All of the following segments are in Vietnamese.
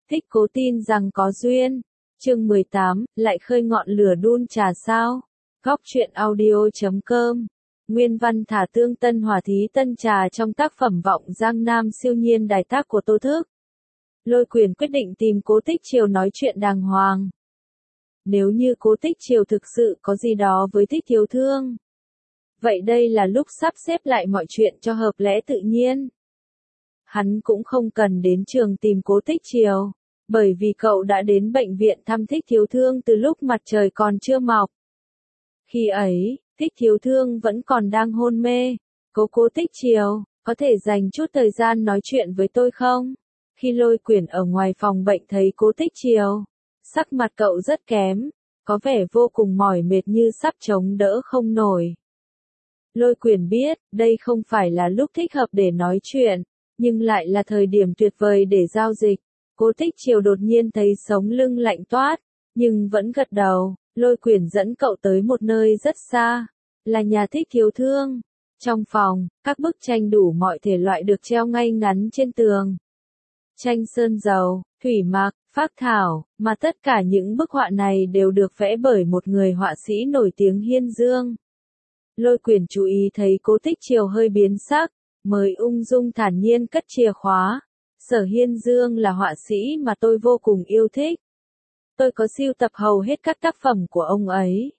Thích cố tin rằng có duyên. Chương 18, lại khơi ngọn lửa đun trà sao? Góc truyện audio.com. Nguyên văn thả tương tân hòa thí tân trà trong tác phẩm Vọng Giang Nam siêu nhiên đài tác của Tô Thức. Lôi Quyền quyết định tìm Cố Tích Triều nói chuyện đàng hoàng. Nếu như Cố Tích Triều thực sự có gì đó với Thích Thiếu Thương, vậy đây là lúc sắp xếp lại mọi chuyện cho hợp lẽ tự nhiên. Hắn cũng không cần đến trường tìm Cố Tích Triều, bởi vì cậu đã đến bệnh viện thăm Thích Thiếu Thương từ lúc mặt trời còn chưa mọc. Khi ấy, Thích Thiếu Thương vẫn còn đang hôn mê. Cố Tích Triều, có thể dành chút thời gian nói chuyện với tôi không? Khi Lôi Quyền ở ngoài phòng bệnh thấy Cố Tích Triều, sắc mặt cậu rất kém, có vẻ vô cùng mỏi mệt như sắp chống đỡ không nổi. Lôi Quyền biết, đây không phải là lúc thích hợp để nói chuyện, nhưng lại là thời điểm tuyệt vời để giao dịch. Cố Tích Triều đột nhiên thấy sống lưng lạnh toát, nhưng vẫn gật đầu. Lôi Quyền dẫn cậu tới một nơi rất xa, là nhà Thích Thiếu Thương. Trong phòng, các bức tranh đủ mọi thể loại được treo ngay ngắn trên tường. Tranh sơn dầu, thủy mặc, phác thảo, mà tất cả những bức họa này đều được vẽ bởi một người họa sĩ nổi tiếng Hiên Dương. Lôi Quyền chú ý thấy Cố Tích Triều hơi biến sắc, mới ung dung thản nhiên cất chìa khóa. Sở Hiên Dương là họa sĩ mà tôi vô cùng yêu thích. Tôi có sưu tập hầu hết các tác phẩm của ông ấy.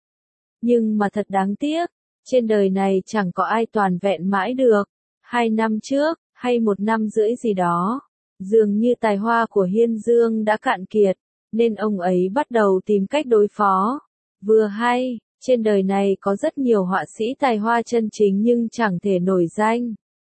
Nhưng mà thật đáng tiếc, trên đời này chẳng có ai toàn vẹn mãi được. 2 năm trước, hay 1 năm rưỡi gì đó, dường như tài hoa của Hiên Dương đã cạn kiệt, nên ông ấy bắt đầu tìm cách đối phó. Vừa hay, trên đời này có rất nhiều họa sĩ tài hoa chân chính nhưng chẳng thể nổi danh.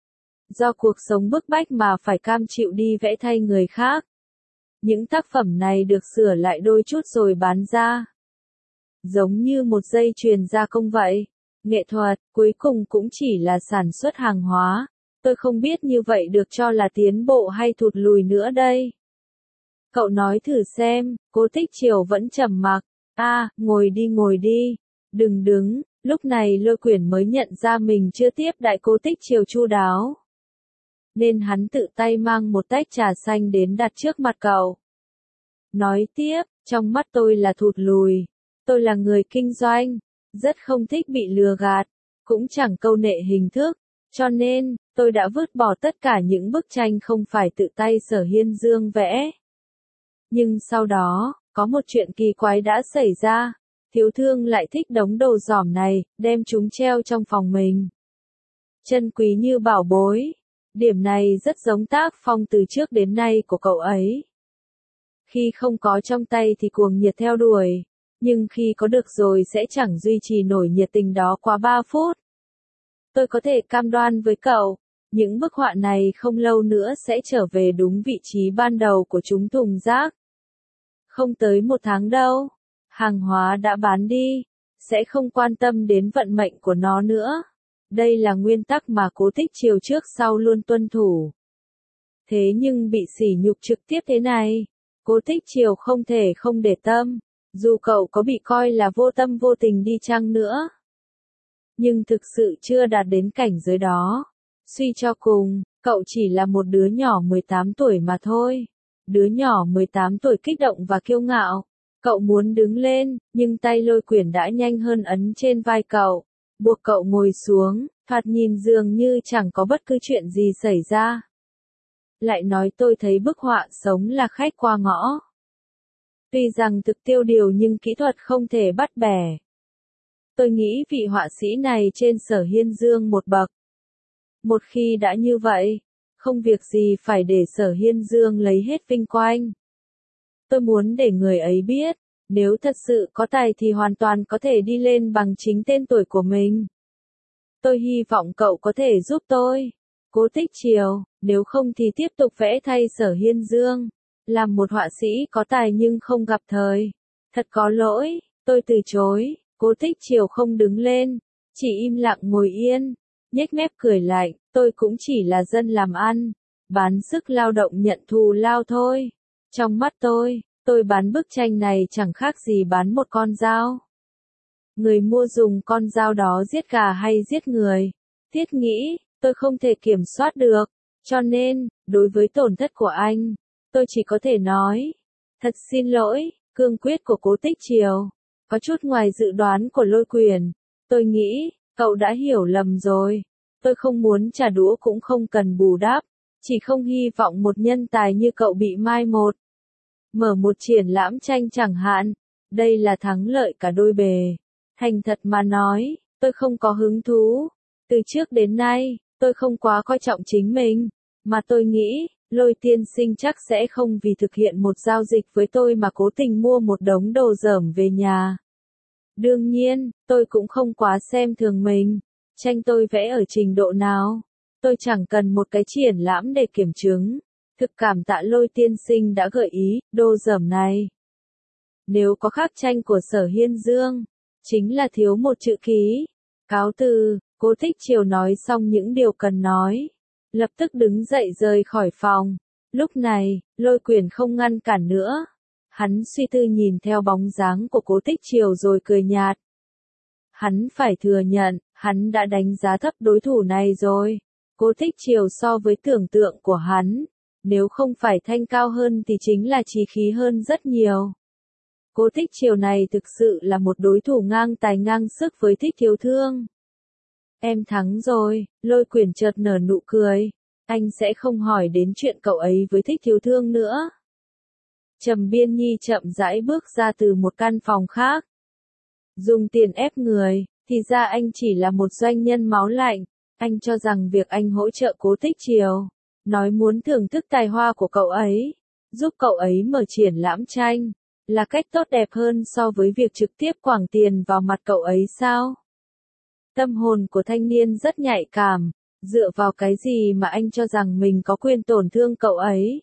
Do cuộc sống bức bách mà phải cam chịu đi vẽ thay người khác. Những tác phẩm này được sửa lại đôi chút rồi bán ra. Giống như một dây chuyền gia công vậy. Nghệ thuật, cuối cùng cũng chỉ là sản xuất hàng hóa. Tôi không biết như vậy được cho là tiến bộ hay thụt lùi nữa đây. Cậu nói thử xem. Cố Tích Triều vẫn trầm mặc. Ngồi đi. Đừng đứng. Lúc này Lôi Quyền mới nhận ra mình chưa tiếp đãi Cố Tích Triều chu đáo. Nên hắn tự tay mang một tách trà xanh đến đặt trước mặt cậu. Nói tiếp, trong mắt tôi là thụt lùi. Tôi là người kinh doanh, rất không thích bị lừa gạt, cũng chẳng câu nệ hình thức, cho nên, tôi đã vứt bỏ tất cả những bức tranh không phải tự tay Sở Hiên Dương vẽ. Nhưng sau đó, có một chuyện kỳ quái đã xảy ra, Thiếu Thương lại thích đống đồ giỏm này, đem chúng treo trong phòng mình. Chân quý như bảo bối. Điểm này rất giống tác phong từ trước đến nay của cậu ấy. Khi không có trong tay thì cuồng nhiệt theo đuổi, nhưng khi có được rồi sẽ chẳng duy trì nổi nhiệt tình đó quá 3 phút. Tôi có thể cam đoan với cậu, những bức họa này không lâu nữa sẽ trở về đúng vị trí ban đầu của chúng thùng rác. Không tới 1 tháng đâu, hàng hóa đã bán đi, sẽ không quan tâm đến vận mệnh của nó nữa. Đây là nguyên tắc mà Cố Tích Triều trước sau luôn tuân thủ. Thế nhưng bị sỉ nhục trực tiếp thế này, Cố Tích Triều không thể không để tâm, dù cậu có bị coi là vô tâm vô tình đi chăng nữa. Nhưng thực sự chưa đạt đến cảnh giới đó. Suy cho cùng, cậu chỉ là một đứa nhỏ 18 tuổi mà thôi. Đứa nhỏ 18 tuổi kích động và kiêu ngạo. Cậu muốn đứng lên, nhưng tay Lôi Quyền đã nhanh hơn ấn trên vai cậu, buộc cậu ngồi xuống, thoạt nhìn dường như chẳng có bất cứ chuyện gì xảy ra. Lại nói tôi thấy bức họa sống là khách qua ngõ. Tuy rằng thực tiêu điều nhưng kỹ thuật không thể bắt bẻ. Tôi nghĩ vị họa sĩ này trên Sở Hiên Dương một bậc. Một khi đã như vậy, không việc gì phải để Sở Hiên Dương lấy hết vinh quang. Tôi muốn để người ấy biết, nếu thật sự có tài thì hoàn toàn có thể đi lên bằng chính tên tuổi của mình. Tôi hy vọng cậu có thể giúp tôi. Cố Tích Triều, nếu không thì tiếp tục vẽ thay Sở Hiên Dương. Làm một họa sĩ có tài nhưng không gặp thời. Thật có lỗi, tôi từ chối. Cố Tích Triều không đứng lên, chỉ im lặng ngồi yên, nhếch mép cười lạnh, tôi cũng chỉ là dân làm ăn, bán sức lao động nhận thù lao thôi. Trong mắt tôi bán bức tranh này chẳng khác gì bán một con dao. Người mua dùng con dao đó giết gà hay giết người. Thiết nghĩ, tôi không thể kiểm soát được, cho nên, đối với tổn thất của anh, Tôi chỉ có thể nói, thật xin lỗi, cương quyết của Cố Tích Triều, có chút ngoài dự đoán của Lôi Quyền. Tôi nghĩ, cậu đã hiểu lầm rồi. Tôi không muốn trả đũa cũng không cần bù đắp, chỉ không hy vọng một nhân tài như cậu bị mai một. Mở một triển lãm tranh chẳng hạn, đây là thắng lợi cả đôi bề. Thành thật mà nói, tôi không có hứng thú. Từ trước đến nay, tôi không quá coi trọng chính mình, mà tôi nghĩ, Lôi tiên sinh chắc sẽ không vì thực hiện một giao dịch với tôi mà cố tình mua một đống đồ dởm về nhà. Đương nhiên, tôi cũng không quá xem thường mình. Tranh tôi vẽ ở trình độ nào? Tôi chẳng cần một cái triển lãm để kiểm chứng. Thực cảm tạ Lôi tiên sinh đã gợi ý, đồ dởm này. Nếu có khác tranh của Sở Hiên Dương, chính là thiếu một chữ ký. Cáo từ, Cố Tích Triều nói xong những điều cần nói. Lập tức đứng dậy rời khỏi phòng. Lúc này, Lôi Quyền không ngăn cản nữa. Hắn suy tư nhìn theo bóng dáng của Cố Tích Triều rồi cười nhạt. Hắn phải thừa nhận, hắn đã đánh giá thấp đối thủ này rồi. Cố Tích Triều so với tưởng tượng của hắn, nếu không phải thanh cao hơn thì chính là chí khí hơn rất nhiều. Cố Tích Triều này thực sự là một đối thủ ngang tài ngang sức với Thích Thiếu Thương. Em thắng rồi, Lôi Quyền chợt nở nụ cười. Anh sẽ không hỏi đến chuyện cậu ấy với Thích Thiếu Thương nữa. Trầm Biên Nhi chậm rãi bước ra từ một căn phòng khác. Dùng tiền ép người, thì ra anh chỉ là một doanh nhân máu lạnh. Anh cho rằng việc anh hỗ trợ Cố Tích Triều, nói muốn thưởng thức tài hoa của cậu ấy, giúp cậu ấy mở triển lãm tranh, là cách tốt đẹp hơn so với việc trực tiếp quẳng tiền vào mặt cậu ấy sao? Tâm hồn của thanh niên rất nhạy cảm, dựa vào cái gì mà anh cho rằng mình có quyền tổn thương cậu ấy?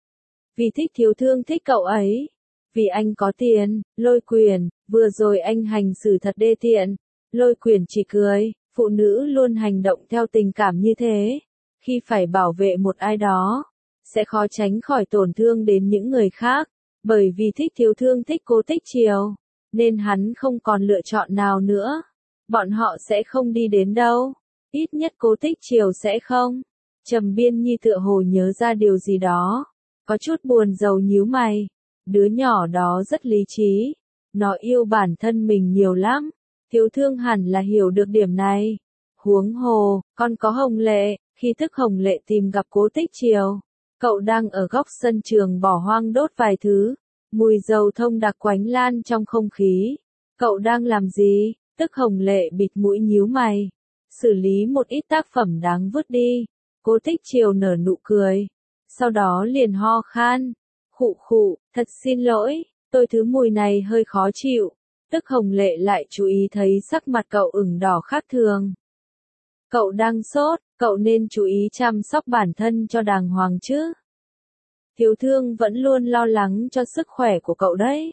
Vì Thích Thiếu Thương thích cậu ấy, vì anh có tiền. Lôi Quyền, vừa rồi anh hành xử thật đê tiện. Lôi Quyền chỉ cười, phụ nữ luôn hành động theo tình cảm như thế. Khi phải bảo vệ một ai đó, sẽ khó tránh khỏi tổn thương đến những người khác. Bởi vì Thích Thiếu Thương thích Cố Tích Triều, nên hắn không còn lựa chọn nào nữa. Bọn họ sẽ không đi đến đâu. Ít nhất Cố Tích Triều sẽ không. Trầm Biên Nhi tựa hồ nhớ ra điều gì đó. Có chút buồn rầu nhíu mày. Đứa nhỏ đó rất lý trí. Nó yêu bản thân mình nhiều lắm. Thiếu Thương hẳn là hiểu được điểm này. Huống hồ, còn có Hồng Lệ. Khi thức Hồng Lệ tìm gặp Cố Tích Triều, cậu đang ở góc sân trường bỏ hoang đốt vài thứ. Mùi dầu thông đặc quánh lan trong không khí. Cậu đang làm gì? Tức Hồng Lệ bịt mũi nhíu mày. Xử lý một ít tác phẩm đáng vứt đi. Cố Tích Triều nở nụ cười. Sau đó liền ho khan. Khụ khụ, thật xin lỗi, tôi thứ mùi này hơi khó chịu. Tức Hồng Lệ lại chú ý thấy sắc mặt cậu ửng đỏ khác thường. Cậu đang sốt, cậu nên chú ý chăm sóc bản thân cho đàng hoàng chứ. Thiếu Thương vẫn luôn lo lắng cho sức khỏe của cậu đấy.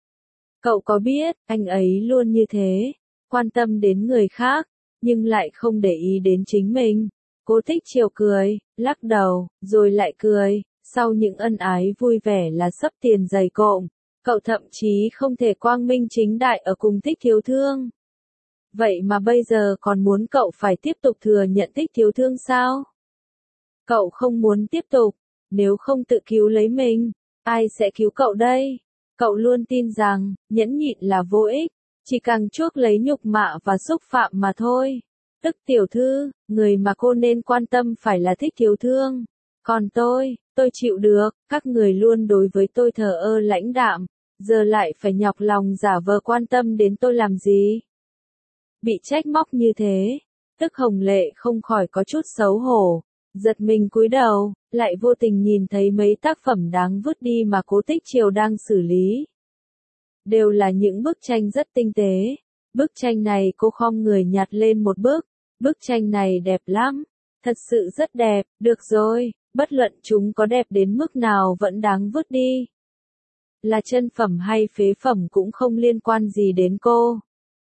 Cậu có biết, anh ấy luôn như thế, quan tâm đến người khác, nhưng lại không để ý đến chính mình. Cố Tích Triều cười, lắc đầu, rồi lại cười. Sau những ân ái vui vẻ là xấp tiền dày cộm, cậu thậm chí không thể quang minh chính đại ở cùng Thích Thiếu Thương. Vậy mà bây giờ còn muốn cậu phải tiếp tục thừa nhận Thích Thiếu Thương sao? Cậu không muốn tiếp tục, nếu không tự cứu lấy mình, ai sẽ cứu cậu đây? Cậu luôn tin rằng, nhẫn nhịn là vô ích, chỉ càng chuốc lấy nhục mạ và xúc phạm mà thôi. Tức tiểu thư, người mà cô nên quan tâm phải là Thích Thiếu Thương. Còn tôi chịu được, các người luôn đối với tôi thờ ơ lãnh đạm, giờ lại phải nhọc lòng giả vờ quan tâm đến tôi làm gì? Bị trách móc như thế, Tức Hồng Lệ không khỏi có chút xấu hổ, giật mình cúi đầu, lại vô tình nhìn thấy mấy tác phẩm đáng vứt đi mà Cố Tích Triều đang xử lý. Đều là những bức tranh rất tinh tế. Bức tranh này cô khom người nhặt lên một bức. Bức tranh này đẹp lắm. Thật sự rất đẹp, được rồi, bất luận chúng có đẹp đến mức nào vẫn đáng vứt đi. Là chân phẩm hay phế phẩm cũng không liên quan gì đến cô.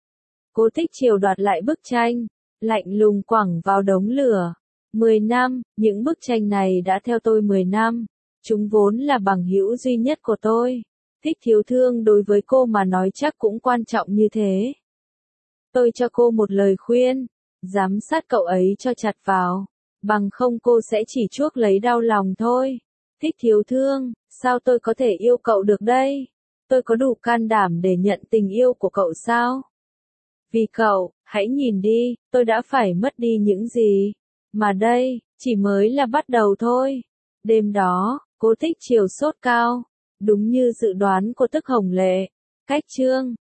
Cố Tích Triều đoạt lại bức tranh, lạnh lùng quẳng vào đống lửa. 10 năm, những bức tranh này đã theo tôi 10 năm. Chúng vốn là bằng hữu duy nhất của tôi. Thích Thiếu Thương đối với cô mà nói chắc cũng quan trọng như thế. Tôi cho cô một lời khuyên, giám sát cậu ấy cho chặt vào, bằng không cô sẽ chỉ chuốc lấy đau lòng thôi. Thích thiếu thương, sao tôi có thể yêu cậu được đây? Tôi có đủ can đảm để nhận tình yêu của cậu sao? Vì cậu, hãy nhìn đi, tôi đã phải mất đi những gì. Mà đây, chỉ mới là bắt đầu thôi. Đêm đó, cô Thích Triều sốt cao. Đúng như dự đoán của Tức Hồng Lệ. Cách chương